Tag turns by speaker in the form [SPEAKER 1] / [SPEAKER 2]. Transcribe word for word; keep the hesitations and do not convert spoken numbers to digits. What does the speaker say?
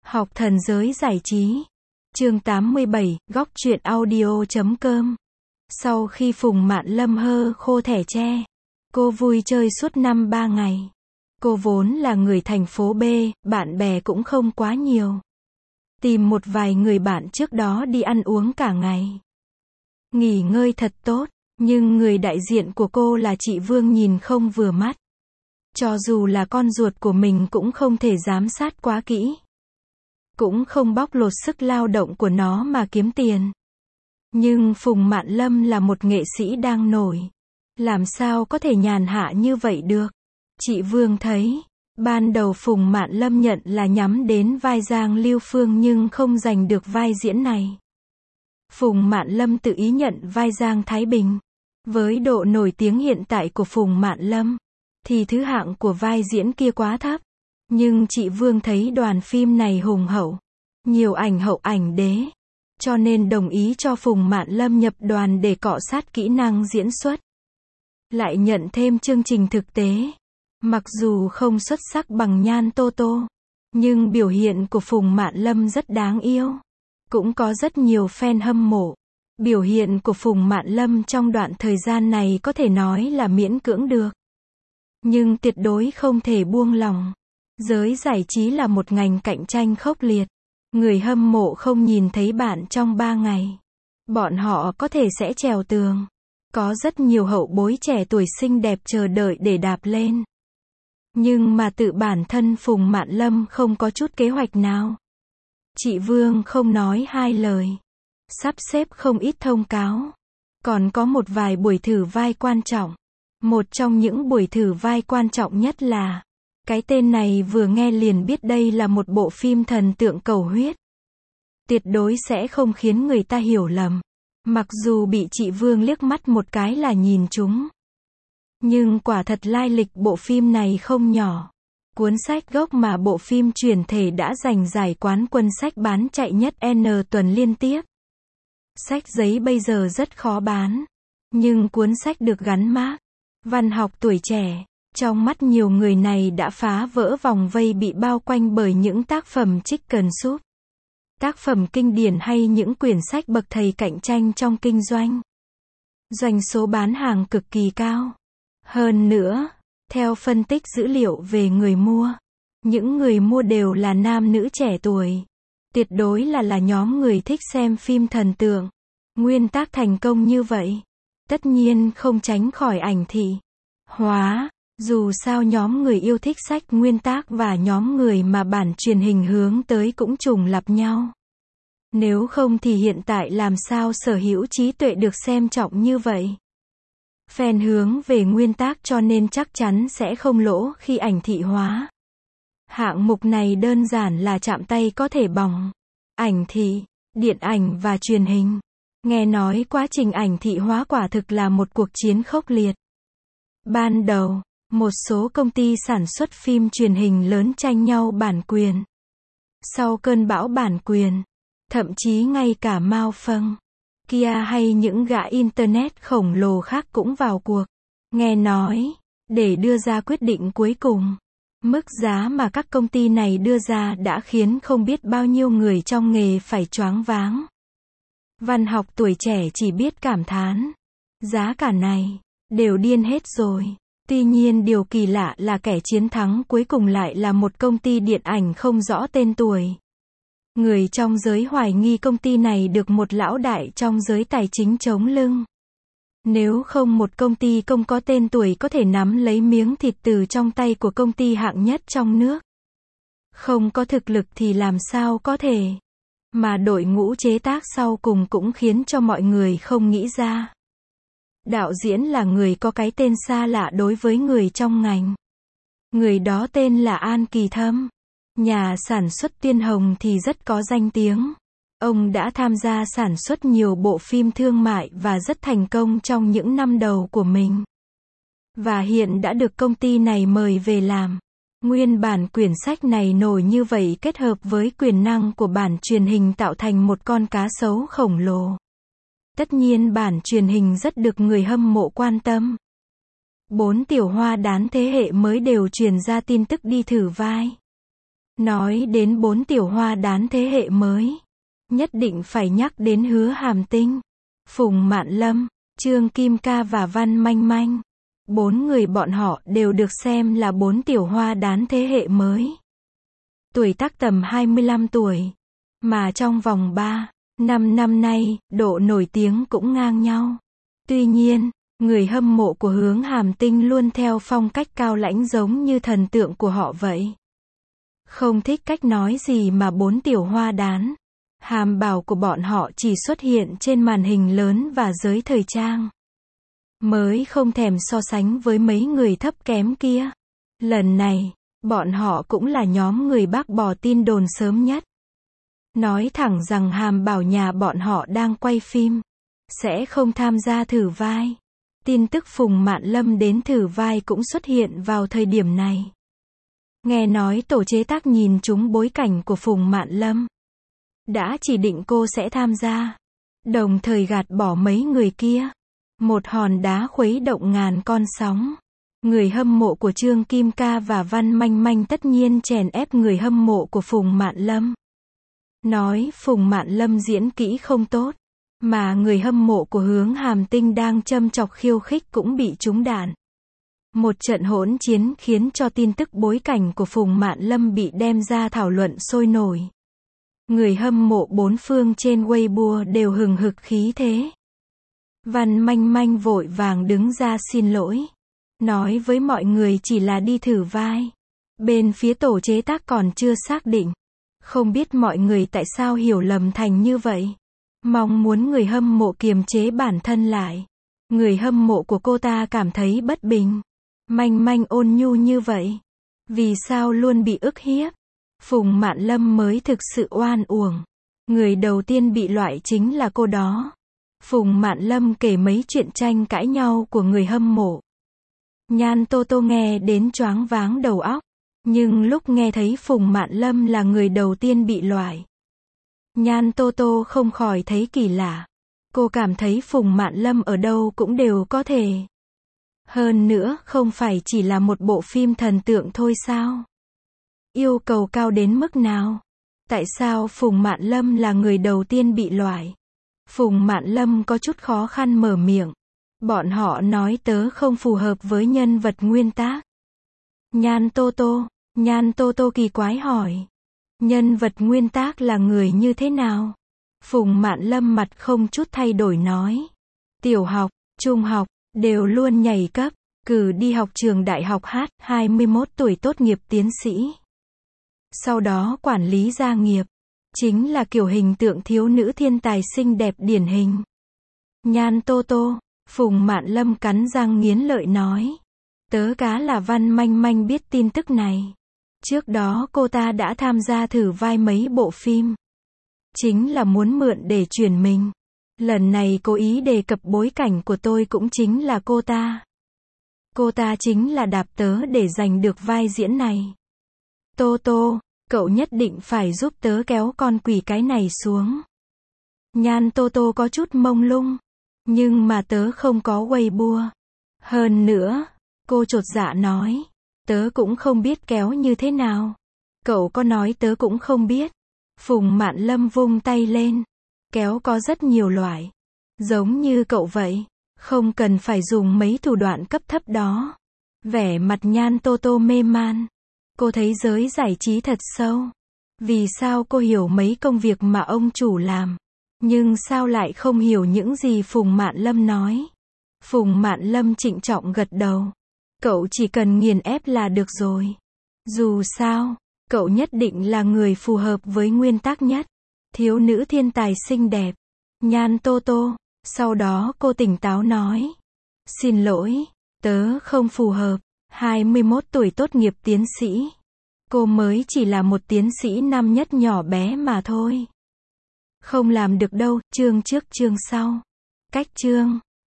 [SPEAKER 1] Học thần giới giải trí. Chương tám mươi bảy, góc truyện audio chấm com. Sau khi Phùng Mạn Lâm hơ khô thẻ tre, cô vui chơi suốt năm ba ngày. Cô vốn là người thành phố B, bạn bè cũng không quá nhiều. Tìm một vài người bạn trước đó đi ăn uống cả ngày. Nghỉ ngơi thật tốt, nhưng người đại diện của cô là chị Vương nhìn không vừa mắt. Cho dù là con ruột của mình cũng không thể giám sát quá kỹ. Cũng không bóc lột sức lao động của nó mà kiếm tiền. Nhưng Phùng Mạn Lâm là một nghệ sĩ đang nổi. Làm sao có thể nhàn hạ như vậy được? Chị Vương thấy, ban đầu Phùng Mạn Lâm nhận là nhắm đến vai Giang Lưu Phương nhưng không giành được vai diễn này. Phùng Mạn Lâm tự ý nhận vai Giang Thái Bình. Với độ nổi tiếng hiện tại của Phùng Mạn Lâm, thì thứ hạng của vai diễn kia quá thấp. Nhưng chị Vương thấy đoàn phim này hùng hậu, nhiều ảnh hậu ảnh đế, cho nên đồng ý cho Phùng Mạn Lâm nhập đoàn để cọ sát kỹ năng diễn xuất. Lại nhận thêm chương trình thực tế. Mặc dù không xuất sắc bằng Nhan Tô Tô, nhưng biểu hiện của Phùng Mạn Lâm rất đáng yêu. Cũng có rất nhiều fan hâm mộ. Biểu hiện của Phùng Mạn Lâm trong đoạn thời gian này có thể nói là miễn cưỡng được. Nhưng tuyệt đối không thể buông lỏng. Giới giải trí là một ngành cạnh tranh khốc liệt. Người hâm mộ không nhìn thấy bạn trong ba ngày. Bọn họ có thể sẽ trèo tường. Có rất nhiều hậu bối trẻ tuổi xinh đẹp chờ đợi để đạp lên. Nhưng mà tự bản thân Phùng Mạn Lâm không có chút kế hoạch nào. Chị Vương không nói hai lời. Sắp xếp không ít thông cáo. Còn có một vài buổi thử vai quan trọng. Một trong những buổi thử vai quan trọng nhất là, cái tên này vừa nghe liền biết đây là một bộ phim thần tượng cầu huyết. Tuyệt đối sẽ không khiến người ta hiểu lầm. Mặc dù bị chị Vương liếc mắt một cái là nhìn chúng. Nhưng quả thật lai lịch bộ phim này không nhỏ. Cuốn sách gốc mà bộ phim chuyển thể đã giành giải quán quân sách bán chạy nhất N tuần liên tiếp. Sách giấy bây giờ rất khó bán. Nhưng cuốn sách được gắn mác văn học tuổi trẻ. Trong mắt nhiều người này đã phá vỡ vòng vây bị bao quanh bởi những tác phẩm Chicken Soup. Tác phẩm kinh điển hay những quyển sách bậc thầy cạnh tranh trong kinh doanh. Doanh số bán hàng cực kỳ cao. Hơn nữa, theo phân tích dữ liệu về người mua, những người mua đều là nam nữ trẻ tuổi. Tuyệt đối là là nhóm người thích xem phim thần tượng. Nguyên tác thành công như vậy, tất nhiên không tránh khỏi ảnh thị hóa. Dù sao nhóm người yêu thích sách nguyên tác và nhóm người mà bản truyền hình hướng tới cũng trùng lặp nhau. Nếu không thì hiện tại làm sao sở hữu trí tuệ được xem trọng như vậy. Fan hướng về nguyên tác cho nên chắc chắn sẽ không lỗ khi ảnh thị hóa. Hạng mục này đơn giản là chạm tay có thể bỏng. Ảnh thị, điện ảnh và truyền hình. Nghe nói quá trình ảnh thị hóa quả thực là một cuộc chiến khốc liệt. Ban đầu, một số công ty sản xuất phim truyền hình lớn tranh nhau bản quyền. Sau cơn bão bản quyền, thậm chí ngay cả Mao Phâng, Kia hay những gã Internet khổng lồ khác cũng vào cuộc. Nghe nói, để đưa ra quyết định cuối cùng, mức giá mà các công ty này đưa ra đã khiến không biết bao nhiêu người trong nghề phải choáng váng. Văn học tuổi trẻ chỉ biết cảm thán. Giá cả này, đều điên hết rồi. Tuy nhiên điều kỳ lạ là kẻ chiến thắng cuối cùng lại là một công ty điện ảnh không rõ tên tuổi. Người trong giới hoài nghi công ty này được một lão đại trong giới tài chính chống lưng. Nếu không một công ty không có tên tuổi có thể nắm lấy miếng thịt từ trong tay của công ty hạng nhất trong nước. Không có thực lực thì làm sao có thể. Mà đội ngũ chế tác sau cùng cũng khiến cho mọi người không nghĩ ra. Đạo diễn là người có cái tên xa lạ đối với người trong ngành. Người đó tên là An Kỳ Thâm. Nhà sản xuất Tiên Hồng thì rất có danh tiếng. Ông đã tham gia sản xuất nhiều bộ phim thương mại và rất thành công trong những năm đầu của mình. Và hiện đã được công ty này mời về làm. Nguyên bản quyển sách này nổi như vậy kết hợp với quyền năng của bản truyền hình tạo thành một con cá sấu khổng lồ. Tất nhiên bản truyền hình rất được người hâm mộ quan tâm. Bốn tiểu hoa đán thế hệ mới đều truyền ra tin tức đi thử vai. Nói đến bốn tiểu hoa đán thế hệ mới, nhất định phải nhắc đến Hứa Hàm Tinh, Phùng Mạn Lâm, Trương Kim Ca và Văn Manh Manh. Bốn người bọn họ đều được xem là bốn tiểu hoa đán thế hệ mới. Tuổi tác tầm hai mươi lăm tuổi, mà trong vòng ba, năm năm nay, độ nổi tiếng cũng ngang nhau. Tuy nhiên, người hâm mộ của Hứa Hàm Tinh luôn theo phong cách cao lãnh giống như thần tượng của họ vậy. Không thích cách nói gì mà bốn tiểu hoa đán. Hàm bảo của bọn họ chỉ xuất hiện trên màn hình lớn và giới thời trang. Mới không thèm so sánh với mấy người thấp kém kia. Lần này, bọn họ cũng là nhóm người bác bỏ tin đồn sớm nhất. Nói thẳng rằng Hàm bảo nhà bọn họ đang quay phim, sẽ không tham gia thử vai. Tin tức Phùng Mạn Lâm đến thử vai cũng xuất hiện vào thời điểm này. Nghe nói tổ chế tác nhìn trúng bối cảnh của Phùng Mạn Lâm, đã chỉ định cô sẽ tham gia, đồng thời gạt bỏ mấy người kia. Một hòn đá khuấy động ngàn con sóng. Người hâm mộ của Trương Kim Ca và Văn Manh Manh tất nhiên chèn ép người hâm mộ của Phùng Mạn Lâm. Nói Phùng Mạn Lâm diễn kỹ không tốt, mà người hâm mộ của Hứa Hàm Tinh đang châm chọc khiêu khích cũng bị trúng đạn. Một trận hỗn chiến khiến cho tin tức bối cảnh của Phùng Mạn Lâm bị đem ra thảo luận sôi nổi. Người hâm mộ bốn phương trên Weibo đều hừng hực khí thế. Văn Manh Manh vội vàng đứng ra xin lỗi, nói với mọi người chỉ là đi thử vai. Bên phía tổ chế tác còn chưa xác định. Không biết mọi người tại sao hiểu lầm thành như vậy. Mong muốn người hâm mộ kiềm chế bản thân lại. Người hâm mộ của cô ta cảm thấy bất bình. Manh Manh ôn nhu như vậy, vì sao luôn bị ức hiếp? Phùng Mạn Lâm mới thực sự oan uổng. Người đầu tiên bị loại chính là cô đó. Phùng Mạn Lâm kể mấy chuyện tranh cãi nhau của người hâm mộ. Nhan Tô Tô nghe đến choáng váng đầu óc. Nhưng lúc nghe thấy Phùng Mạn Lâm là người đầu tiên bị loại, Nhan Tô Tô không khỏi thấy kỳ lạ. Cô cảm thấy Phùng Mạn Lâm ở đâu cũng đều có thể. Hơn nữa, không phải chỉ là một bộ phim thần tượng thôi sao? Yêu cầu cao đến mức nào? Tại sao Phùng Mạn Lâm là người đầu tiên bị loại? Phùng Mạn Lâm có chút khó khăn mở miệng. Bọn họ nói tớ không phù hợp với nhân vật nguyên tác. Nhan Tô Tô, Nhan Tô Tô kỳ quái hỏi. Nhân vật nguyên tác là người như thế nào? Phùng Mạn Lâm mặt không chút thay đổi nói. Tiểu học, trung học, đều luôn nhảy cấp, cử đi học trường đại học H, hai mươi mốt tuổi tốt nghiệp tiến sĩ. Sau đó quản lý gia nghiệp, chính là kiểu hình tượng thiếu nữ thiên tài xinh đẹp điển hình. Nhan Tô Tô, Phùng Mạn Lâm cắn răng nghiến lợi nói. Tớ cá là Văn Manh Manh biết tin tức này. Trước đó cô ta đã tham gia thử vai mấy bộ phim. Chính là muốn mượn để chuyển mình. Lần này cố ý đề cập bối cảnh của tôi cũng chính là cô ta. Cô ta chính là đạp tớ để giành được vai diễn này. Tô Tô, cậu nhất định phải giúp tớ kéo con quỷ cái này xuống. Nhan Tô Tô có chút mông lung. Nhưng mà tớ không có Weibo. Hơn nữa, cô chột dạ nói. Tớ cũng không biết kéo như thế nào. Cậu có nói tớ cũng không biết. Phùng Mạn Lâm vung tay lên. Kéo có rất nhiều loại. Giống như cậu vậy. Không cần phải dùng mấy thủ đoạn cấp thấp đó. Vẻ mặt Nhan Tô Tô mê man. Cô thấy giới giải trí thật sâu. Vì sao cô hiểu mấy công việc mà ông chủ làm? Nhưng sao lại không hiểu những gì Phùng Mạn Lâm nói? Phùng Mạn Lâm trịnh trọng gật đầu. Cậu chỉ cần nghiền ép là được rồi. Dù sao, cậu nhất định là người phù hợp với nguyên tắc nhất. Thiếu nữ thiên tài xinh đẹp. Nhan Tô Tô. Sau đó cô tỉnh táo nói. Xin lỗi, tớ không phù hợp. hai mươi mốt tuổi tốt nghiệp tiến sĩ. Cô mới chỉ là một tiến sĩ năm nhất nhỏ bé mà thôi. Không làm được đâu, chương trước chương sau. Cách chương.